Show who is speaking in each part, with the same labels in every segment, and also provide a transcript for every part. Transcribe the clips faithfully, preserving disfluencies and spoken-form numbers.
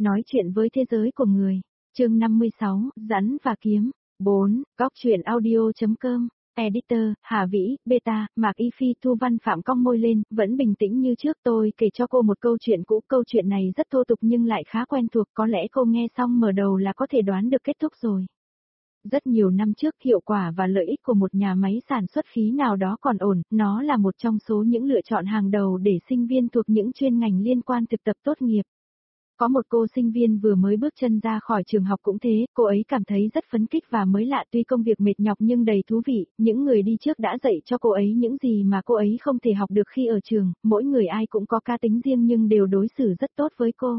Speaker 1: Nói chuyện với thế giới của người. Chương năm mươi sáu, rắn và kiếm. bốn. Góc truyện audio.com. Editor, Hà Vĩ, Beta, Mạc Y Phi. Thu Văn Phạm cong môi lên, vẫn bình tĩnh như trước. Tôi kể cho cô một câu chuyện cũ. Câu chuyện này rất thô tục nhưng lại khá quen thuộc. Có lẽ cô nghe xong mở đầu là có thể đoán được kết thúc rồi. Rất nhiều năm trước, hiệu quả và lợi ích của một nhà máy sản xuất khí nào đó còn ổn. Nó là một trong số những lựa chọn hàng đầu để sinh viên thuộc những chuyên ngành liên quan thực tập tốt nghiệp. Có một cô sinh viên vừa mới bước chân ra khỏi trường học cũng thế, cô ấy cảm thấy rất phấn khích và mới lạ, tuy công việc mệt nhọc nhưng đầy thú vị, những người đi trước đã dạy cho cô ấy những gì mà cô ấy không thể học được khi ở trường, mỗi người ai cũng có cá tính riêng nhưng đều đối xử rất tốt với cô.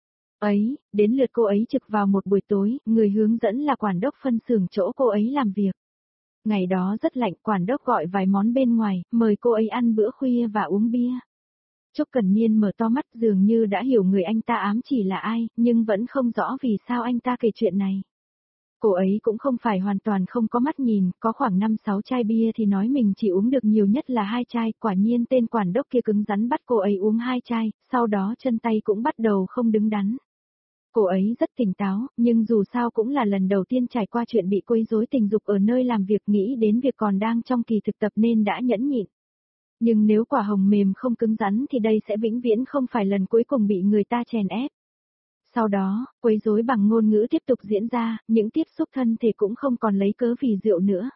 Speaker 1: Ấy, đến lượt cô ấy trực vào một buổi tối, người hướng dẫn là quản đốc phân xưởng chỗ cô ấy làm việc. Ngày đó rất lạnh, quản đốc gọi vài món bên ngoài, mời cô ấy ăn bữa khuya và uống bia. Trúc Cần Niên mở to mắt dường như đã hiểu người anh ta ám chỉ là ai, nhưng vẫn không rõ vì sao anh ta kể chuyện này. Cô ấy cũng không phải hoàn toàn không có mắt nhìn, có khoảng năm sáu chai bia thì nói mình chỉ uống được nhiều nhất là hai chai, quả nhiên tên quản đốc kia cứng rắn bắt cô ấy uống hai chai, sau đó chân tay cũng bắt đầu không đứng đắn. Cô ấy rất tỉnh táo, nhưng dù sao cũng là lần đầu tiên trải qua chuyện bị quấy rối tình dục ở nơi làm việc, nghĩ đến việc còn đang trong kỳ thực tập nên đã nhẫn nhịn. Nhưng nếu quả hồng mềm không cứng rắn thì đây sẽ vĩnh viễn không phải lần cuối cùng bị người ta chèn ép. Sau đó, quấy rối bằng ngôn ngữ tiếp tục diễn ra, những tiếp xúc thân thể cũng không còn lấy cớ vì rượu nữa.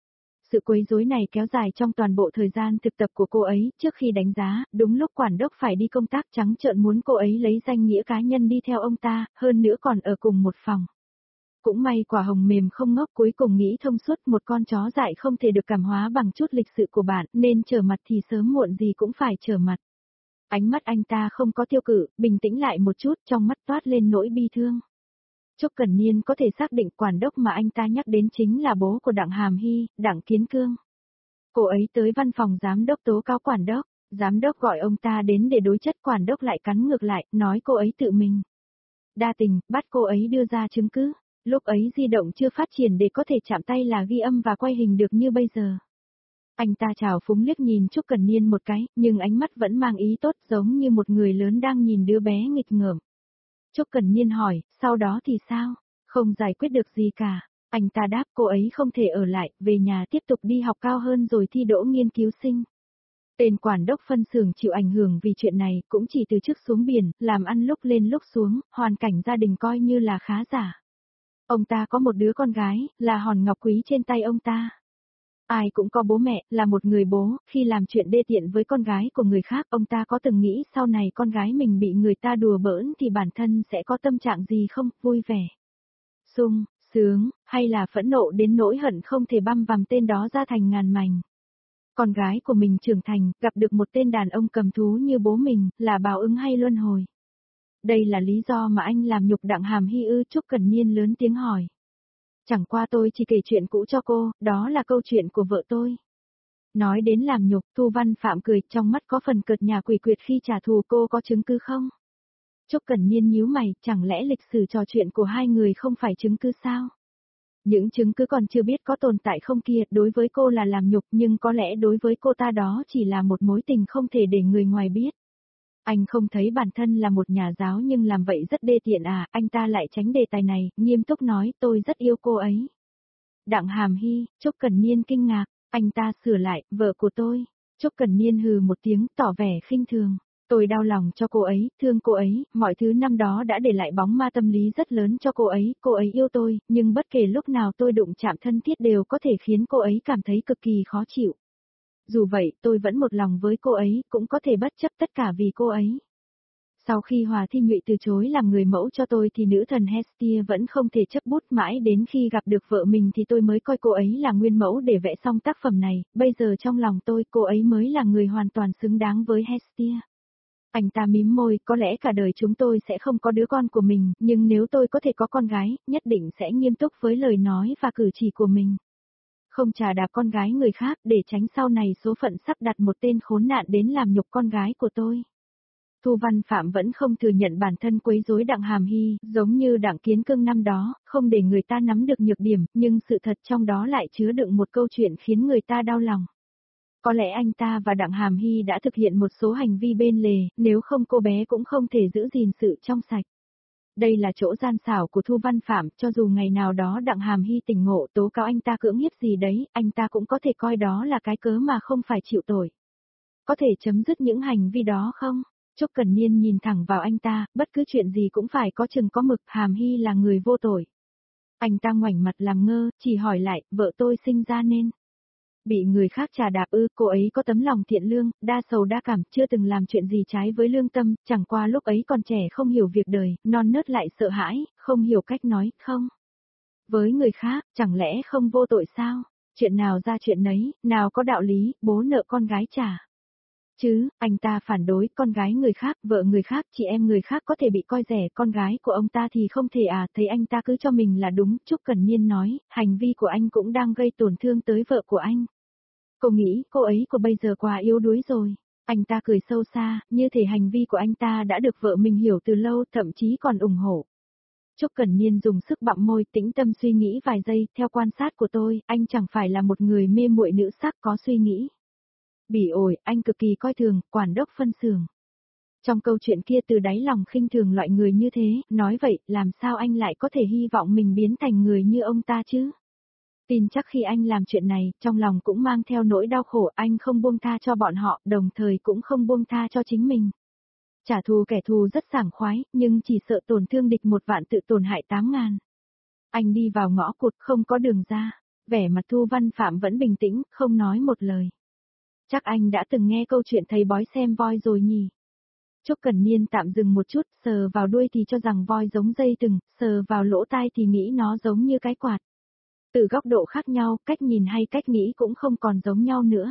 Speaker 1: Sự quấy rối này kéo dài trong toàn bộ thời gian thực tập của cô ấy, trước khi đánh giá, đúng lúc quản đốc phải đi công tác trắng trợn muốn cô ấy lấy danh nghĩa cá nhân đi theo ông ta, hơn nữa còn ở cùng một phòng. Cũng may quả hồng mềm không ngốc, cuối cùng nghĩ thông suốt, một con chó dại không thể được cảm hóa bằng chút lịch sự của bạn, nên trở mặt thì sớm muộn gì cũng phải trở mặt. Ánh mắt anh ta không có tiêu cự, bình tĩnh lại một chút, trong mắt toát lên nỗi bi thương. Trúc Cần Niên có thể xác định quản đốc mà anh ta nhắc đến chính là bố của Đặng Hàm Hy, Đặng Kiến Cương. Cô ấy tới văn phòng giám đốc tố cáo quản đốc, giám đốc gọi ông ta đến để đối chất, quản đốc lại cắn ngược lại, nói cô ấy tự mình đa tình, bắt cô ấy đưa ra chứng cứ. Lúc ấy di động chưa phát triển để có thể chạm tay là ghi âm và quay hình được như bây giờ. Anh ta trào phúng liếc nhìn Trúc Cần Niên một cái, nhưng ánh mắt vẫn mang ý tốt, giống như một người lớn đang nhìn đứa bé nghịch ngợm. Trúc Cần Niên hỏi, sau đó thì sao? Không giải quyết được gì cả. Anh ta đáp cô ấy không thể ở lại, về nhà tiếp tục đi học cao hơn rồi thi đỗ nghiên cứu sinh. Tên quản đốc phân xưởng chịu ảnh hưởng vì chuyện này, cũng chỉ từ chức xuống biển, làm ăn lúc lên lúc xuống, hoàn cảnh gia đình coi như là khá giả. Ông ta có một đứa con gái, là hòn ngọc quý trên tay ông ta. Ai cũng có bố mẹ, là một người bố, khi làm chuyện đê tiện với con gái của người khác, ông ta có từng nghĩ sau này con gái mình bị người ta đùa bỡn thì bản thân sẽ có tâm trạng gì không, vui vẻ, sung, sướng, hay là phẫn nộ đến nỗi hận không thể băm vằm tên đó ra thành ngàn mảnh. Con gái của mình trưởng thành, gặp được một tên đàn ông cầm thú như bố mình, là báo ứng hay luân hồi? Đây là lý do mà anh làm nhục Đặng Hàm Hy ư? Trúc Cần Niên lớn tiếng hỏi. Chẳng qua tôi chỉ kể chuyện cũ cho cô, đó là câu chuyện của vợ tôi. Nói đến làm nhục, Thu Văn Phạm cười, trong mắt có phần cợt nhà quỷ quyệt khi trả thù. Cô có chứng cứ không? Trúc Cần Niên nhíu mày, chẳng lẽ lịch sử trò chuyện của hai người không phải chứng cứ sao? Những chứng cứ còn chưa biết có tồn tại không kia, đối với cô là làm nhục, nhưng có lẽ đối với cô ta đó chỉ là một mối tình không thể để người ngoài biết. Anh không thấy bản thân là một nhà giáo nhưng làm vậy rất đê tiện à? Anh ta lại tránh đề tài này, nghiêm túc nói, tôi rất yêu cô ấy. Đặng Hàm Hy, Trúc Cần Niên kinh ngạc, anh ta sửa lại, vợ của tôi. Trúc Cần Niên hừ một tiếng, tỏ vẻ khinh thường. Tôi đau lòng cho cô ấy, thương cô ấy, mọi thứ năm đó đã để lại bóng ma tâm lý rất lớn cho cô ấy, cô ấy yêu tôi, nhưng bất kể lúc nào tôi đụng chạm thân thiết đều có thể khiến cô ấy cảm thấy cực kỳ khó chịu. Dù vậy, tôi vẫn một lòng với cô ấy, cũng có thể bất chấp tất cả vì cô ấy. Sau khi Hòa Thi Nhụy từ chối làm người mẫu cho tôi thì nữ thần Hestia vẫn không thể chấp bút, mãi đến khi gặp được vợ mình thì tôi mới coi cô ấy là nguyên mẫu để vẽ xong tác phẩm này, bây giờ trong lòng tôi cô ấy mới là người hoàn toàn xứng đáng với Hestia. Anh ta mím môi, có lẽ cả đời chúng tôi sẽ không có đứa con của mình, nhưng nếu tôi có thể có con gái, nhất định sẽ nghiêm túc với lời nói và cử chỉ của mình. Không trà đạp con gái người khác để tránh sau này số phận sắp đặt một tên khốn nạn đến làm nhục con gái của tôi. Thu Văn Phạm vẫn không thừa nhận bản thân quấy rối Đặng Hàm Hy, giống như Đặng Kiến Cương năm đó, không để người ta nắm được nhược điểm, nhưng sự thật trong đó lại chứa đựng một câu chuyện khiến người ta đau lòng. Có lẽ anh ta và Đặng Hàm Hy đã thực hiện một số hành vi bên lề, nếu không cô bé cũng không thể giữ gìn sự trong sạch. Đây là chỗ gian xảo của Thu Văn Phạm, cho dù ngày nào đó Đặng Hàm Hy tỉnh ngộ tố cáo anh ta cưỡng hiếp gì đấy, anh ta cũng có thể coi đó là cái cớ mà không phải chịu tội. Có thể chấm dứt những hành vi đó không? Trúc Cần Niên nhìn thẳng vào anh ta, bất cứ chuyện gì cũng phải có chừng có mực, Hàm Hy là người vô tội. Anh ta ngoảnh mặt làm ngơ, chỉ hỏi lại, vợ tôi sinh ra nên bị người khác trà đạp ư? Cô ấy có tấm lòng thiện lương, đa sầu đa cảm, chưa từng làm chuyện gì trái với lương tâm, chẳng qua lúc ấy còn trẻ không hiểu việc đời, non nớt lại sợ hãi, không hiểu cách nói, không. Với người khác, chẳng lẽ không vô tội sao? Chuyện nào ra chuyện nấy, nào có đạo lý, bố nợ con gái trả. Chứ, anh ta phản đối, con gái người khác, vợ người khác, chị em người khác có thể bị coi rẻ, con gái của ông ta thì không thể à, thấy anh ta cứ cho mình là đúng, Trúc Cần Niên nói, hành vi của anh cũng đang gây tổn thương tới vợ của anh. Cô nghĩ, cô ấy của bây giờ quá yếu đuối rồi. Anh ta cười sâu xa, như thể hành vi của anh ta đã được vợ mình hiểu từ lâu, thậm chí còn ủng hộ. Trúc Cần Niên dùng sức bặm môi, tĩnh tâm suy nghĩ vài giây, theo quan sát của tôi, anh chẳng phải là một người mê muội nữ sắc có suy nghĩ. Bỉ ổi, anh cực kỳ coi thường, quản đốc phân xưởng. Trong câu chuyện kia từ đáy lòng khinh thường loại người như thế, nói vậy, làm sao anh lại có thể hy vọng mình biến thành người như ông ta chứ? Tin chắc khi anh làm chuyện này, trong lòng cũng mang theo nỗi đau khổ, anh không buông tha cho bọn họ, đồng thời cũng không buông tha cho chính mình. Trả thù kẻ thù rất sảng khoái, nhưng chỉ sợ tổn thương địch một vạn tự tổn hại tám ngàn. Anh đi vào ngõ cụt không có đường ra, vẻ mặt Thu Văn Phạm vẫn bình tĩnh, không nói một lời. Chắc anh đã từng nghe câu chuyện thầy bói xem voi rồi nhỉ? Trúc Cần Niên tạm dừng một chút, sờ vào đuôi thì cho rằng voi giống dây thừng, sờ vào lỗ tai thì nghĩ nó giống như cái quạt. Từ góc độ khác nhau, cách nhìn hay cách nghĩ cũng không còn giống nhau nữa.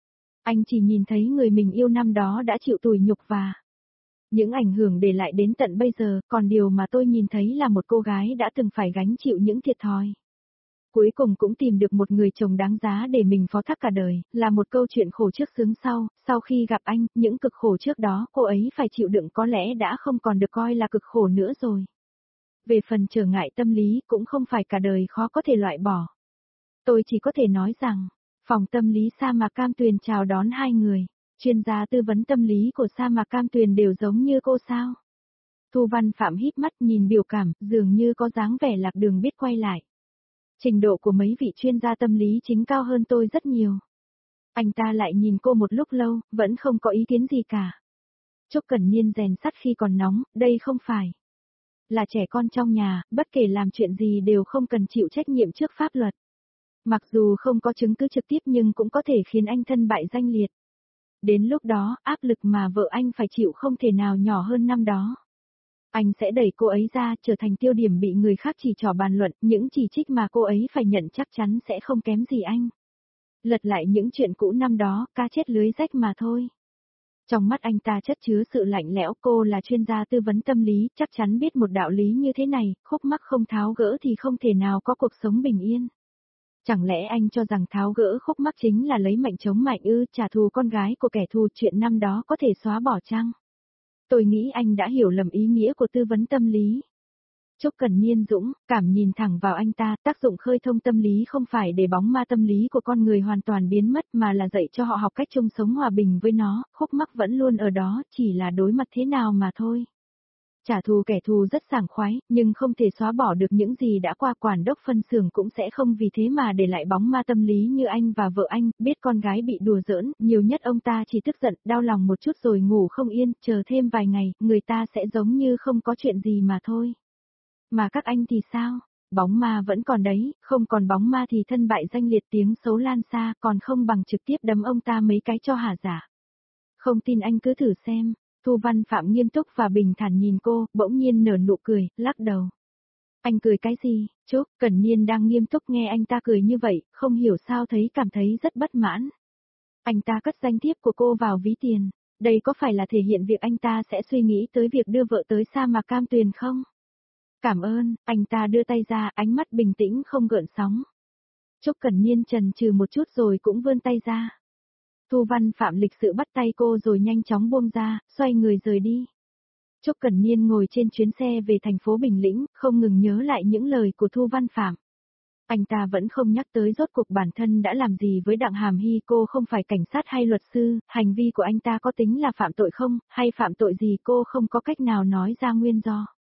Speaker 1: Anh chỉ nhìn thấy người mình yêu năm đó đã chịu tủi nhục và những ảnh hưởng để lại đến tận bây giờ, còn điều mà tôi nhìn thấy là một cô gái đã từng phải gánh chịu những thiệt thòi. Cuối cùng cũng tìm được một người chồng đáng giá để mình phó thác cả đời, là một câu chuyện khổ trước sướng sau, sau khi gặp anh, những cực khổ trước đó cô ấy phải chịu đựng có lẽ đã không còn được coi là cực khổ nữa rồi. Về phần trở ngại tâm lý cũng không phải cả đời khó có thể loại bỏ. Tôi chỉ có thể nói rằng, phòng tâm lý Sa Mạc Cam Tuyền chào đón hai người, chuyên gia tư vấn tâm lý của Sa Mạc Cam Tuyền đều giống như cô sao. Thu Văn Phạm híp mắt nhìn biểu cảm, dường như có dáng vẻ lạc đường biết quay lại. Trình độ của mấy vị chuyên gia tâm lý chính cao hơn tôi rất nhiều. Anh ta lại nhìn cô một lúc lâu, vẫn không có ý kiến gì cả. Trúc Cần Niên rèn sắt khi còn nóng, đây không phải là trẻ con trong nhà, bất kể làm chuyện gì đều không cần chịu trách nhiệm trước pháp luật. Mặc dù không có chứng cứ trực tiếp nhưng cũng có thể khiến anh thân bại danh liệt. Đến lúc đó, áp lực mà vợ anh phải chịu không thể nào nhỏ hơn năm đó. Anh sẽ đẩy cô ấy ra, trở thành tiêu điểm bị người khác chỉ trỏ bàn luận, những chỉ trích mà cô ấy phải nhận chắc chắn sẽ không kém gì anh. Lật lại những chuyện cũ năm đó, cá chết lưới rách mà thôi. Trong mắt anh ta chất chứa sự lạnh lẽo, cô là chuyên gia tư vấn tâm lý, chắc chắn biết một đạo lý như thế này, khúc mắc không tháo gỡ thì không thể nào có cuộc sống bình yên. Chẳng lẽ anh cho rằng tháo gỡ khúc mắc chính là lấy mạnh chống mạnh ư, trả thù con gái của kẻ thù, chuyện năm đó có thể xóa bỏ chăng? Tôi nghĩ anh đã hiểu lầm ý nghĩa của tư vấn tâm lý. Trúc Cần Niên dũng cảm nhìn thẳng vào anh ta, tác dụng khơi thông tâm lý không phải để bóng ma tâm lý của con người hoàn toàn biến mất mà là dạy cho họ học cách chung sống hòa bình với nó, khúc mắc vẫn luôn ở đó, chỉ là đối mặt thế nào mà thôi. Trả thù kẻ thù rất sảng khoái, nhưng không thể xóa bỏ được những gì đã qua, quản đốc phân xưởng cũng sẽ không vì thế mà để lại bóng ma tâm lý như anh và vợ anh, biết con gái bị đùa giỡn, nhiều nhất ông ta chỉ tức giận, đau lòng một chút rồi ngủ không yên, chờ thêm vài ngày, người ta sẽ giống như không có chuyện gì mà thôi. Mà các anh thì sao? Bóng ma vẫn còn đấy, không còn bóng ma thì thân bại danh liệt, tiếng xấu lan xa, còn không bằng trực tiếp đấm ông ta mấy cái cho hả dạ. Không tin anh cứ thử xem. Thu Văn Phạm nghiêm túc và bình thản nhìn cô, bỗng nhiên nở nụ cười, lắc đầu. Anh cười cái gì? Trúc Cần Niên đang nghiêm túc nghe anh ta cười như vậy, không hiểu sao thấy cảm thấy rất bất mãn. Anh ta cất danh thiếp của cô vào ví tiền, đây có phải là thể hiện việc anh ta sẽ suy nghĩ tới việc đưa vợ tới Sa Mạc Cam Tuyền không? Cảm ơn, anh ta đưa tay ra, ánh mắt bình tĩnh không gợn sóng. Trúc Cần Niên chần chừ một chút rồi cũng vươn tay ra. Thu Văn Phạm lịch sự bắt tay cô rồi nhanh chóng buông ra, xoay người rời đi. Trúc Cần Niên ngồi trên chuyến xe về thành phố Bình Lĩnh, không ngừng nhớ lại những lời của Thu Văn Phạm. Anh ta vẫn không nhắc tới rốt cuộc bản thân đã làm gì với Đặng Hàm Hy, cô không phải cảnh sát hay luật sư, hành vi của anh ta có tính là phạm tội không, hay phạm tội gì cô không có cách nào nói ra nguyên do.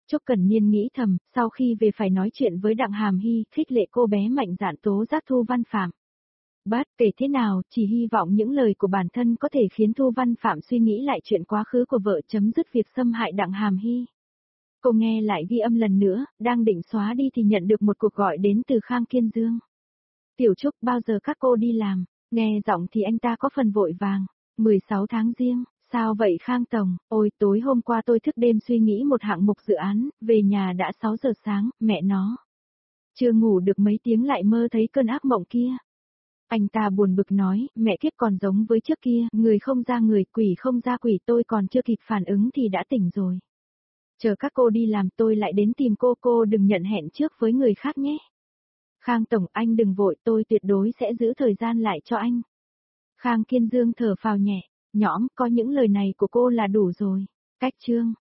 Speaker 1: Trúc Cẩn Niên nghĩ thầm, sau khi về phải nói chuyện với Đặng Hàm Hy, khích lệ cô bé mạnh dạn tố giác Thu Văn Phạm. Bát kể thế nào, chỉ hy vọng những lời của bản thân có thể khiến Thu Văn Phạm suy nghĩ lại chuyện quá khứ của vợ, chấm dứt việc xâm hại Đặng Hàm Hy. Cô nghe lại ghi âm lần nữa, đang định xóa đi thì nhận được một cuộc gọi đến từ Khang Kiên Dương. Tiểu Trúc, bao giờ các cô đi làm? Nghe giọng thì anh ta có phần vội vàng. mười sáu tháng Giêng, sao vậy Khang Tổng? Ôi, tối hôm qua tôi thức đêm suy nghĩ một hạng mục dự án, về nhà đã sáu giờ sáng, mẹ nó. Chưa ngủ được mấy tiếng lại mơ thấy cơn ác mộng kia. Anh ta buồn bực nói, mẹ kiếp còn giống với trước kia, người không ra người, quỷ không ra quỷ, tôi còn chưa kịp phản ứng thì đã tỉnh rồi. Chờ các cô đi làm tôi lại đến tìm cô, cô đừng nhận hẹn trước với người khác nhé. Khang Tổng, anh đừng vội, tôi tuyệt đối sẽ giữ thời gian lại cho anh. Khang Kiên Dương thở phào nhẹ, nhõm, có những lời này của cô là đủ rồi. Cách chương.